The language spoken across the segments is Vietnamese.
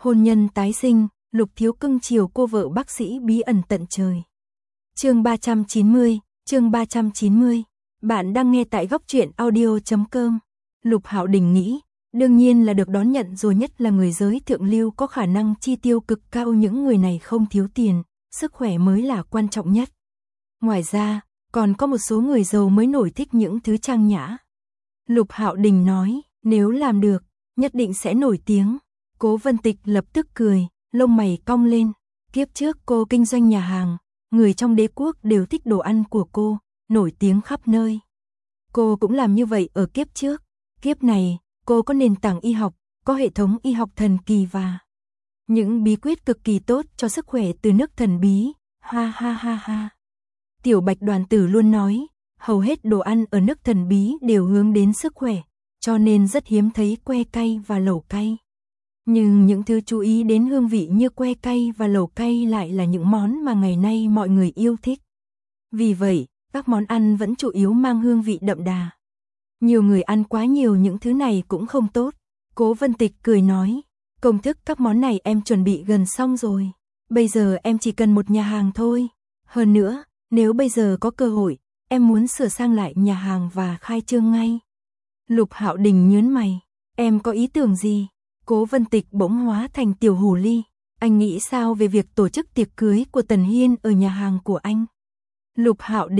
Hôn nhân tái sinh, Lục Thiếu cưng chiều cô vợ bác sĩ bí ẩn tận trời. Chương 390, chương 390. Bạn đang nghe tại góc truyện audio.com. Lục Hạo Đình nghĩ, đương nhiên là được đón nhận rồi, nhất là người giới thượng lưu có khả năng chi tiêu cực cao, những người này không thiếu tiền, sức khỏe mới là quan trọng nhất. Ngoài ra, còn có một số người giàu mới nổi thích những thứ trang nhã. Lục Hạo Đình nói, nếu làm được, nhất định sẽ nổi tiếng. Cố Vân Tịch lập tức cười, lông mày cong lên. Kiếp trước cô kinh doanh nhà hàng, người trong đế quốc đều thích đồ ăn của cô, nổi tiếng khắp nơi. Cô cũng làm như vậy ở kiếp trước. Kiếp này, cô có nền tảng y học, có hệ thống y học thần kỳ và những bí quyết cực kỳ tốt cho sức khỏe từ nước thần bí. Ha ha ha ha. Tiểu Bạch Đoàn Tử luôn nói, hầu hết đồ ăn ở nước thần bí đều hướng đến sức khỏe, cho nên rất hiếm thấy que cay và lẩu cay. Nhưng những thứ chú ý đến hương vị như que cay và lẩu cay lại là những món mà ngày nay mọi người yêu thích. Vì vậy, các món ăn vẫn chủ yếu mang hương vị đậm đà. Nhiều người ăn quá nhiều những thứ này cũng không tốt. Cố Vân Tịch cười nói, công thức các món này em chuẩn bị gần xong rồi. Bây giờ em chỉ cần một nhà hàng thôi. Hơn nữa, nếu bây giờ có cơ hội, em muốn sửa sang lại nhà hàng và khai trương ngay. Lục Hạo Đình nhướng mày, em có ý tưởng gì? Cố Vân Tịch bỗng hóa thành tiểu hồ ly. Anh nghĩ sao về việc tổ chức tiệc cưới của Tần Hiên ở nhà hàng của anh? Lục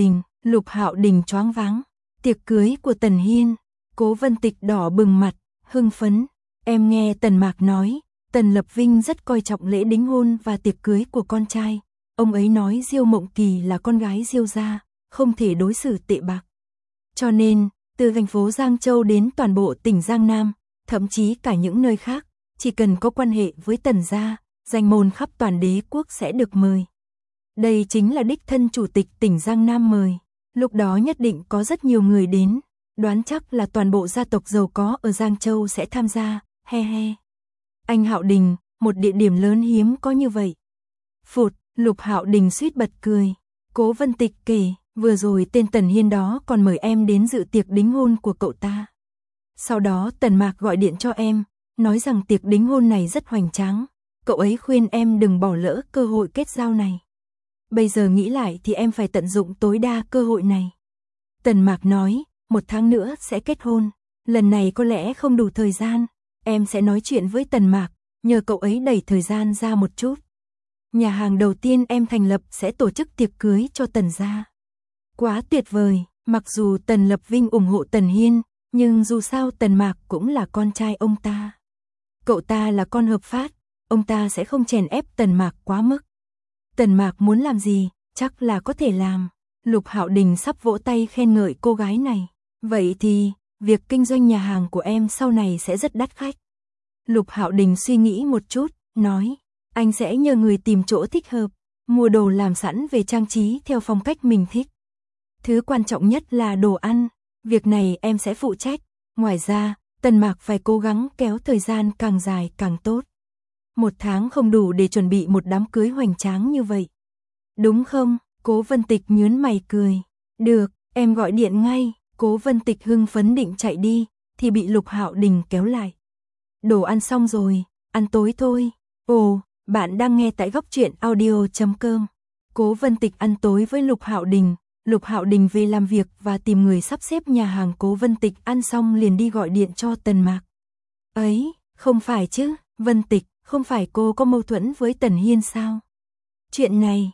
Hạo Đình choáng váng. Tiệc cưới của Tần Hiên. Cố Vân Tịch đỏ bừng mặt, hưng phấn. Em nghe Tần Mạc nói, Tần Lập Vinh rất coi trọng lễ đính hôn và tiệc cưới của con trai. Ông ấy nói Diêu Mộng Kỳ là con gái Diêu gia, không thể đối xử tệ bạc. Cho nên, từ thành phố Giang Châu đến toàn bộ tỉnh Giang Nam, thậm chí cả những nơi khác, chỉ cần có quan hệ với Tần gia, danh môn khắp toàn đế quốc sẽ được mời. Đây chính là đích thân chủ tịch tỉnh Giang Nam mời. Lúc đó nhất định có rất nhiều người đến, đoán chắc là toàn bộ gia tộc giàu có ở Giang Châu sẽ tham gia, he he. Anh Hạo Đình, một địa điểm lớn hiếm có như vậy. Phụt, Lục Hạo Đình suýt bật cười. Cố Vân Tịch kể, vừa rồi tên Tần Hiên đó còn mời em đến dự tiệc đính hôn của cậu ta. Sau đó Tần Mạc gọi điện cho em, nói rằng tiệc đính hôn này rất hoành tráng, cậu ấy khuyên em đừng bỏ lỡ cơ hội kết giao này. Bây giờ nghĩ lại thì em phải tận dụng tối đa cơ hội này. Tần Mạc nói, 1 tháng nữa sẽ kết hôn, lần này có lẽ không đủ thời gian, em sẽ nói chuyện với Tần Mạc, nhờ cậu ấy đẩy thời gian ra một chút. Nhà hàng đầu tiên em thành lập sẽ tổ chức tiệc cưới cho Tần gia. Quá tuyệt vời, mặc dù Tần Lập Vinh ủng hộ Tần Hiên, nhưng dù sao Tần Mạc cũng là con trai ông ta. Cậu ta là con hợp pháp, ông ta sẽ không chèn ép Tần Mạc quá mức. Tần Mạc muốn làm gì, chắc là có thể làm. Lục Hạo Đình sắp vỗ tay khen ngợi cô gái này. Vậy thì, việc kinh doanh nhà hàng của em sau này sẽ rất đắt khách. Lục Hạo Đình suy nghĩ một chút, nói, anh sẽ nhờ người tìm chỗ thích hợp, mua đồ làm sẵn về trang trí theo phong cách mình thích. Thứ quan trọng nhất là đồ ăn, việc này em sẽ phụ trách. Ngoài ra, Tần Mạc phải cố gắng kéo thời gian càng dài càng tốt. 1 tháng không đủ để chuẩn bị một đám cưới hoành tráng như vậy. Đúng không? Cố Vân Tịch nhướng mày cười. Được, em gọi điện ngay. Cố Vân Tịch hưng phấn định chạy đi, thì bị Lục Hạo Đình kéo lại. Đồ ăn xong rồi, ăn tối thôi. Ồ, bạn đang nghe tại góc truyện audio.com. Cố Vân Tịch ăn tối với Lục Hạo Đình. Lục Hạo Đình về làm việc và tìm người sắp xếp nhà hàng. Cố Vân Tịch ăn xong liền đi gọi điện cho Tần Mạc. Ấy, không phải chứ, Vân Tịch, không phải cô có mâu thuẫn với Tần Hiên sao? Chuyện này,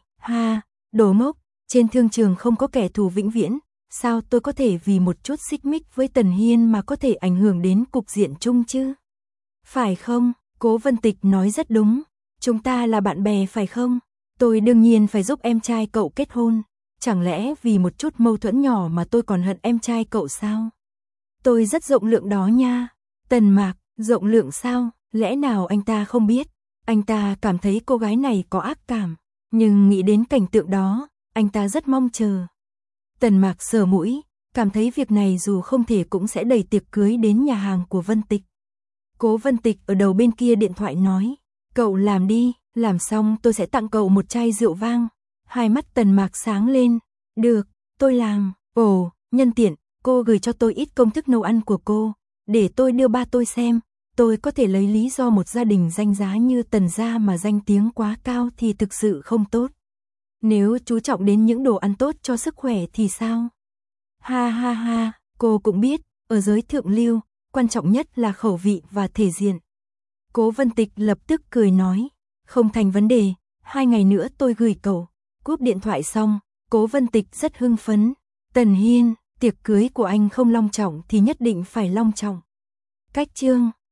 đồ ngốc, trên thương trường không có kẻ thù vĩnh viễn, sao tôi có thể vì một chút xích mích với Tần Hiên mà có thể ảnh hưởng đến cục diện chung chứ? Phải không? Cố Vân Tịch nói rất đúng, chúng ta là bạn bè phải không? Tôi đương nhiên phải giúp em trai cậu kết hôn, chẳng lẽ vì một chút mâu thuẫn nhỏ mà tôi còn hận em trai cậu sao? Tôi rất rộng lượng đó nha. Tần Mạc, rộng lượng sao? Lẽ nào anh ta không biết? Anh ta cảm thấy cô gái này có ác cảm, nhưng nghĩ đến cảnh tượng đó, anh ta rất mong chờ. Tần Mạc sờ mũi, cảm thấy việc này dù không thể cũng sẽ đẩy tiệc cưới đến nhà hàng của Vân Tịch. Cố Vân Tịch ở đầu bên kia điện thoại nói, cậu làm đi, làm xong tôi sẽ tặng cậu một chai rượu vang. Hai mắt Tần Mạc sáng lên, được, tôi làm. Ồ, nhân tiện, cô gửi cho tôi ít công thức nấu ăn của cô, để tôi đưa ba tôi xem. tôi có thể lấy lý do một gia đình danh giá như Tần gia mà danh tiếng quá cao thì thực sự không tốt. Nếu chú trọng đến những đồ ăn tốt cho sức khỏe thì sao? Ha ha ha, cô cũng biết, ở giới thượng lưu, quan trọng nhất là khẩu vị và thể diện. Cố Vân Tịch lập tức cười nói, không thành vấn đề, 2 ngày nữa tôi gửi cậu. Cúp điện thoại xong, Cố Vân Tịch rất hưng phấn. Tần Hiên, tiệc cưới của anh không long trọng thì nhất định phải long trọng. Cách chương